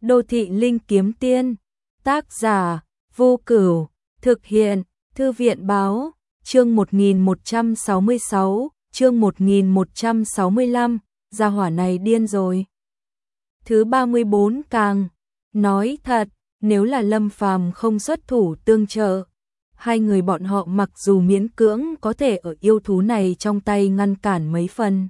Đô thị linh kiếm tiên, tác giả, Vô Cửu, thực hiện, Thư viện báo, chương 1166, chương 1165, gia hỏa này điên rồi. Thứ 34 càng, nói thật, nếu là Lâm Phàm không xuất thủ tương trợ, hai người bọn họ mặc dù miễn cưỡng có thể ở yêu thú này trong tay ngăn cản mấy phần.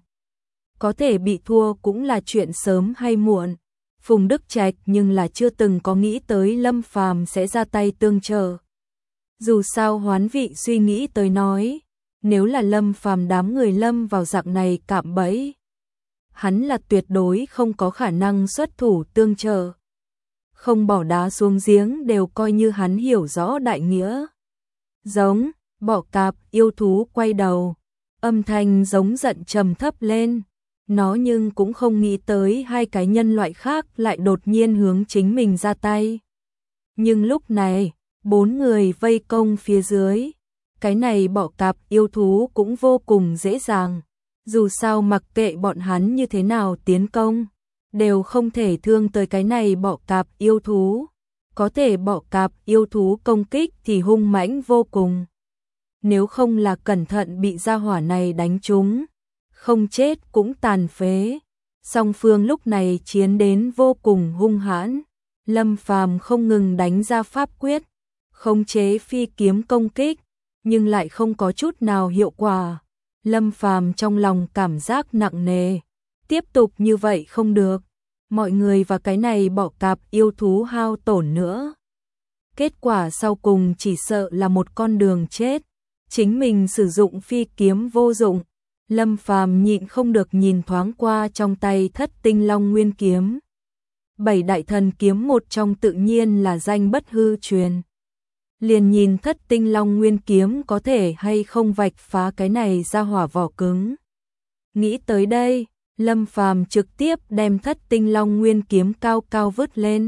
Có thể bị thua cũng là chuyện sớm hay muộn. Phùng Đức Trạch nhưng là chưa từng có nghĩ tới Lâm Phàm sẽ ra tay tương trợ. Dù sao Hoán Vị suy nghĩ tới nói, nếu là Lâm Phàm đám người lâm vào dạng này cạm bẫy, hắn là tuyệt đối không có khả năng xuất thủ tương trợ. Không bỏ đá xuống giếng đều coi như hắn hiểu rõ đại nghĩa. Giống, bọ cạp yêu thú quay đầu, âm thanh giống giận trầm thấp lên. Nó nhưng cũng không nghĩ tới hai cái nhân loại khác lại đột nhiên hướng chính mình ra tay. Nhưng lúc này, bốn người vây công phía dưới. Cái này bọ cạp yêu thú cũng vô cùng dễ dàng. Dù sao mặc kệ bọn hắn như thế nào tiến công, đều không thể thương tới cái này bọ cạp yêu thú. Có thể bọ cạp yêu thú công kích thì hung mãnh vô cùng. Nếu không là cẩn thận bị gia hỏa này đánh trúng, không chết cũng tàn phế. Song phương lúc này chiến đến vô cùng hung hãn. Lâm Phàm không ngừng đánh ra pháp quyết, khống chế phi kiếm công kích, nhưng lại không có chút nào hiệu quả. Lâm Phàm trong lòng cảm giác nặng nề. Tiếp tục như vậy không được. Mọi người và cái này bọ cạp yêu thú hao tổn nữa. Kết quả sau cùng chỉ sợ là một con đường chết. Chính mình sử dụng phi kiếm vô dụng. Lâm Phàm nhịn không được nhìn thoáng qua trong tay Thất Tinh Long Nguyên kiếm. Bảy đại thần kiếm một trong tự nhiên là danh bất hư truyền. Liền nhìn Thất Tinh Long Nguyên kiếm có thể hay không vạch phá cái này ra hỏa vỏ cứng. Nghĩ tới đây, Lâm Phàm trực tiếp đem Thất Tinh Long Nguyên kiếm cao cao vứt lên.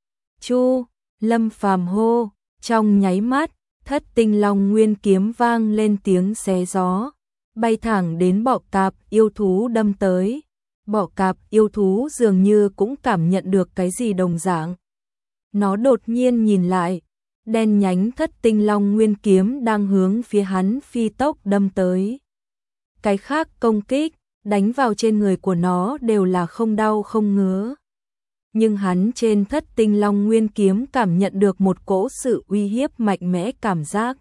Chu, Lâm Phàm hô, trong nháy mắt, Thất Tinh Long Nguyên kiếm vang lên tiếng xé gió, bay thẳng đến bọ cạp yêu thú đâm tới. Bọ cạp yêu thú dường như cũng cảm nhận được cái gì đồng dạng. Nó đột nhiên nhìn lại, đen nhánh Thất Tinh Long Nguyên kiếm đang hướng phía hắn phi tốc đâm tới. Cái khác công kích, đánh vào trên người của nó đều là không đau không ngứa. Nhưng hắn trên Thất Tinh Long Nguyên kiếm cảm nhận được một cỗ sự uy hiếp mạnh mẽ cảm giác.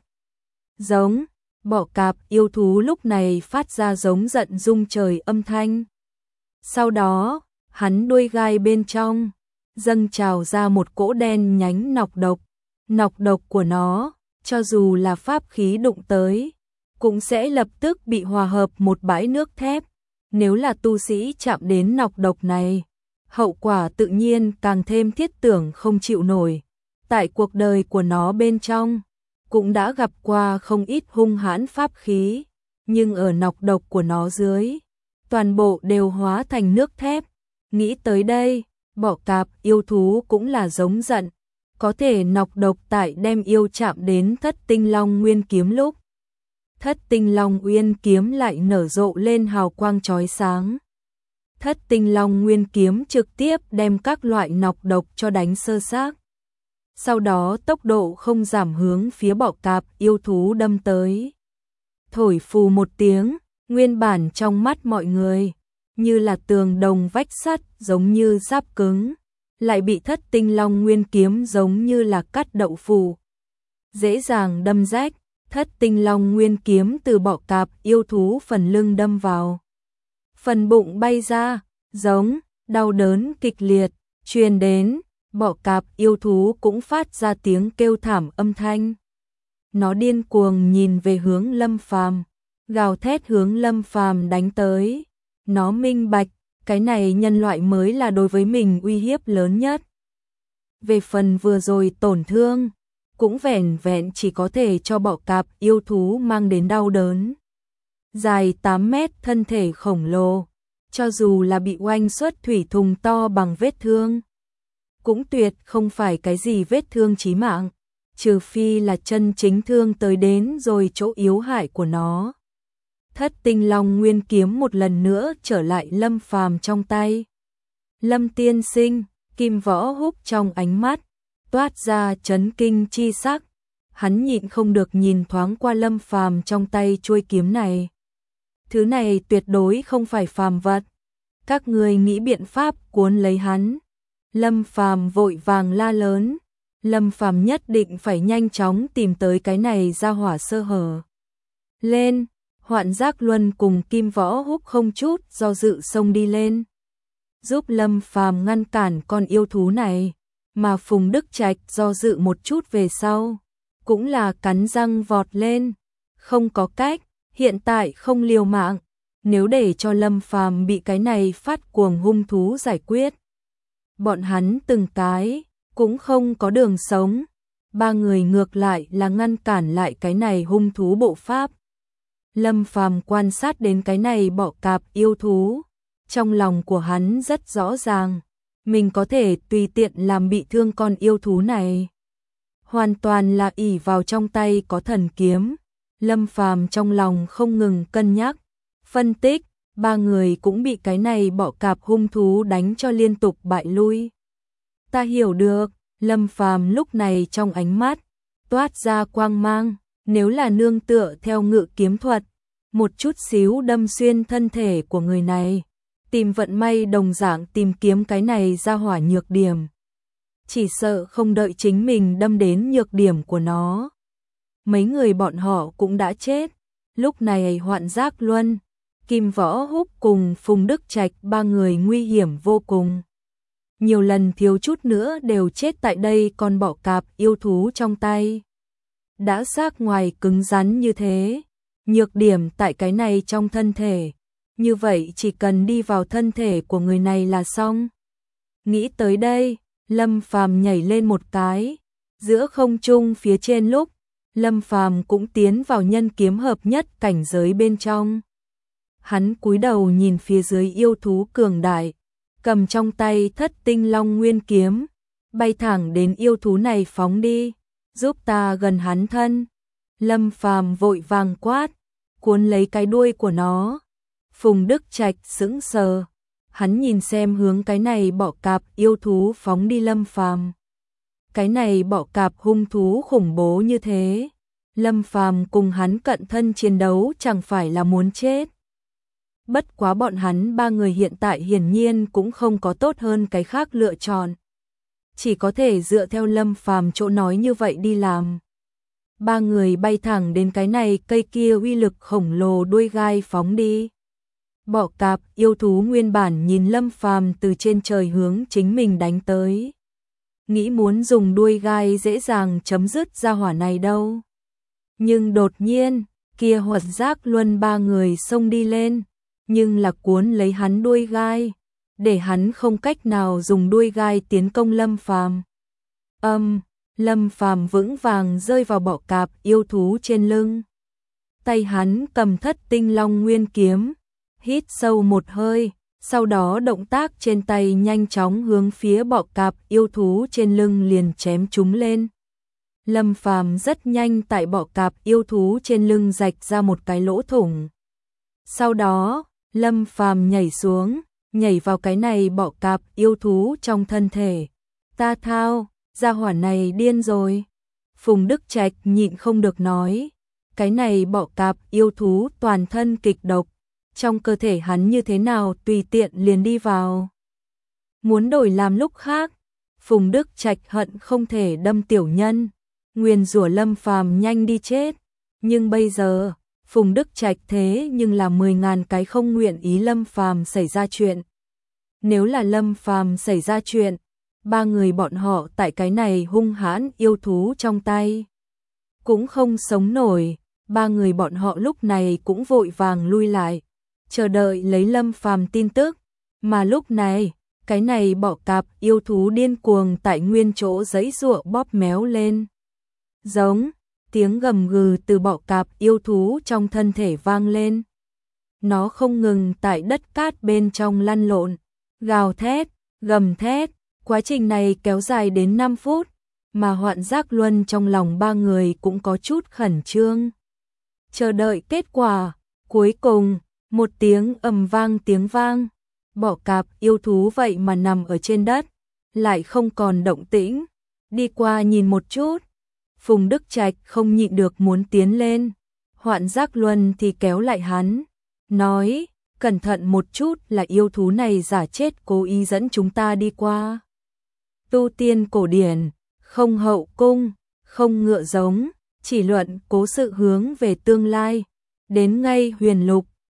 Giống, bọ cạp yêu thú lúc này phát ra giống giận rung trời âm thanh. Sau đó, hắn đuôi gai bên trong, dâng trào ra một cỗ đen nhánh nọc độc. Nọc độc của nó, cho dù là pháp khí đụng tới, cũng sẽ lập tức bị hòa hợp một bãi nước thép. Nếu là tu sĩ chạm đến nọc độc này, hậu quả tự nhiên càng thêm thiết tưởng không chịu nổi. Tại cuộc đời của nó bên trong, cũng đã gặp qua không ít hung hãn pháp khí, nhưng ở nọc độc của nó dưới, toàn bộ đều hóa thành nước thép. Nghĩ tới đây, bọ cạp yêu thú cũng là giống giận, có thể nọc độc tại đem yêu chạm đến Thất Tinh Long Nguyên kiếm lúc. Thất Tinh Long Nguyên kiếm lại nở rộ lên hào quang chói sáng. Thất Tinh Long Nguyên kiếm trực tiếp đem các loại nọc độc cho đánh sơ xác. Sau đó tốc độ không giảm hướng phía bọ cạp yêu thú đâm tới. Thổi phù một tiếng, nguyên bản trong mắt mọi người, như là tường đồng vách sắt giống như giáp cứng, lại bị Thất Tinh Long Nguyên kiếm giống như là cắt đậu phụ. Dễ dàng đâm rách, Thất Tinh Long Nguyên kiếm từ bọ cạp yêu thú phần lưng đâm vào. Phần bụng bay ra, giống, đau đớn kịch liệt, truyền đến, bọ cạp yêu thú cũng phát ra tiếng kêu thảm âm thanh. Nó điên cuồng nhìn về hướng Lâm Phàm, gào thét hướng Lâm Phàm đánh tới. Nó minh bạch, cái này nhân loại mới là đối với mình uy hiếp lớn nhất. Về phần vừa rồi tổn thương, cũng vẻn vẹn chỉ có thể cho bọ cạp yêu thú mang đến đau đớn. Dài 8 mét thân thể khổng lồ, cho dù là bị oanh xuất thủy thùng to bằng vết thương, cũng tuyệt không phải cái gì vết thương chí mạng, trừ phi là chân chính thương tới đến rồi chỗ yếu hại của nó. Thất Tinh Long Nguyên kiếm một lần nữa trở lại Lâm Phàm trong tay. Lâm tiên sinh, Kim Võ Húc trong ánh mắt toát ra chấn kinh chi sắc, hắn nhịn không được nhìn thoáng qua Lâm Phàm trong tay chuôi kiếm này. Thứ này tuyệt đối không phải phàm vật, các ngươi nghĩ biện pháp cuốn lấy hắn. Lâm Phàm vội vàng la lớn, Lâm Phàm nhất định phải nhanh chóng tìm tới cái này ra hỏa sơ hở. Lên, Hoạn Giác Luân cùng Kim Võ Húc không chút do dự xông đi lên, giúp Lâm Phàm ngăn cản con yêu thú này, mà Phùng Đức Trạch do dự một chút về sau, cũng là cắn răng vọt lên, không có cách, hiện tại không liều mạng, nếu để cho Lâm Phàm bị cái này phát cuồng hung thú giải quyết, bọn hắn từng cái cũng không có đường sống. Ba người ngược lại là ngăn cản lại cái này hung thú bộ pháp. Lâm Phàm quan sát đến cái này bọ cạp yêu thú, trong lòng của hắn rất rõ ràng, mình có thể tùy tiện làm bị thương con yêu thú này. Hoàn toàn là ỷ vào trong tay có thần kiếm. Lâm Phàm trong lòng không ngừng cân nhắc, phân tích, ba người cũng bị cái này bọ cạp hung thú đánh cho liên tục bại lui. Ta hiểu được, Lâm Phàm lúc này trong ánh mắt toát ra quang mang, nếu là nương tựa theo ngự kiếm thuật, một chút xíu đâm xuyên thân thể của người này, tìm vận may đồng dạng tìm kiếm cái này ra hỏa nhược điểm. Chỉ sợ không đợi chính mình đâm đến nhược điểm của nó, mấy người bọn họ cũng đã chết. Lúc này Hoạn Giác Luân, Kim Võ Húc cùng Phùng Đức Trạch ba người nguy hiểm vô cùng. Nhiều lần thiếu chút nữa đều chết tại đây con bọ cạp yêu thú trong tay. Đã xác ngoài cứng rắn như thế, nhược điểm tại cái này trong thân thể, như vậy chỉ cần đi vào thân thể của người này là xong. Nghĩ tới đây, Lâm Phàm nhảy lên một cái, giữa không trung phía trên lúc, Lâm Phàm cũng tiến vào nhân kiếm hợp nhất cảnh giới bên trong. Hắn cúi đầu nhìn phía dưới yêu thú cường đại, cầm trong tay Thất Tinh Long Nguyên kiếm, bay thẳng đến yêu thú này phóng đi, giúp ta gần hắn thân. Lâm Phàm vội vàng quát, cuốn lấy cái đuôi của nó. Phùng Đức Trạch sững sờ, hắn nhìn xem hướng cái này bọ cạp yêu thú phóng đi Lâm Phàm. Cái này bọ cạp hung thú khủng bố như thế, Lâm Phàm cùng hắn cận thân chiến đấu chẳng phải là muốn chết. Bất quá bọn hắn ba người hiện tại hiển nhiên cũng không có tốt hơn cái khác lựa chọn, chỉ có thể dựa theo Lâm Phàm chỗ nói như vậy đi làm. Ba người bay thẳng đến cái này cây kia uy lực khổng lồ đuôi gai phóng đi. Bọ cạp yêu thú nguyên bản nhìn Lâm Phàm từ trên trời hướng chính mình đánh tới, nghĩ muốn dùng đuôi gai dễ dàng chấm dứt ra hỏa này đâu. Nhưng đột nhiên, kia Hoạn Giác Luân ba người xông đi lên, nhưng là cuốn lấy hắn đuôi gai, để hắn không cách nào dùng đuôi gai tiến công Lâm Phàm. Lâm Phàm vững vàng rơi vào bọ cạp yêu thú trên lưng. Tay hắn cầm Thất Tinh Long Nguyên kiếm, hít sâu một hơi, sau đó động tác trên tay nhanh chóng hướng phía bọ cạp yêu thú trên lưng liền chém chúng lên. Lâm Phàm rất nhanh tại bọ cạp yêu thú trên lưng rạch ra một cái lỗ thủng. Sau đó, Lâm Phàm nhảy xuống, nhảy vào cái này bọ cạp yêu thú trong thân thể. Ta thao, gia hỏa này điên rồi. Phùng Đức Trạch nhịn không được nói, cái này bọ cạp yêu thú toàn thân kịch độc, trong cơ thể hắn như thế nào tùy tiện liền đi vào. Muốn đổi làm lúc khác, Phùng Đức Trạch hận không thể đâm tiểu nhân, nguyền rủa Lâm Phàm nhanh đi chết. Nhưng bây giờ, Phùng Đức Trạch thế nhưng là 10.000 cái không nguyện ý Lâm Phàm xảy ra chuyện. Nếu là Lâm Phàm xảy ra chuyện, ba người bọn họ tại cái này hung hãn yêu thú trong tay cũng không sống nổi. Ba người bọn họ lúc này cũng vội vàng lui lại, chờ đợi lấy Lâm Phàm tin tức. Mà lúc này, cái này bọ cạp yêu thú điên cuồng tại nguyên chỗ giãy giụa bóp méo lên. Giống, tiếng gầm gừ từ bọ cạp yêu thú trong thân thể vang lên. Nó không ngừng tại đất cát bên trong lăn lộn, gào thét, gầm thét. Quá trình này kéo dài đến 5 phút, mà Hoạn Giác Luân trong lòng ba người cũng có chút khẩn trương. Chờ đợi kết quả, cuối cùng, một tiếng ầm vang tiếng vang, bọ cạp yêu thú vậy mà nằm ở trên đất, lại không còn động tĩnh, đi qua nhìn một chút. Phùng Đức Trạch không nhịn được muốn tiến lên, Hoạn Giác Luân thì kéo lại hắn, nói, cẩn thận một chút, là yêu thú này giả chết cố ý dẫn chúng ta đi qua. Tu tiên cổ điển, không hậu cung, không ngựa giống, chỉ luận cố sự hướng về tương lai. Đến ngay Huyền Lục,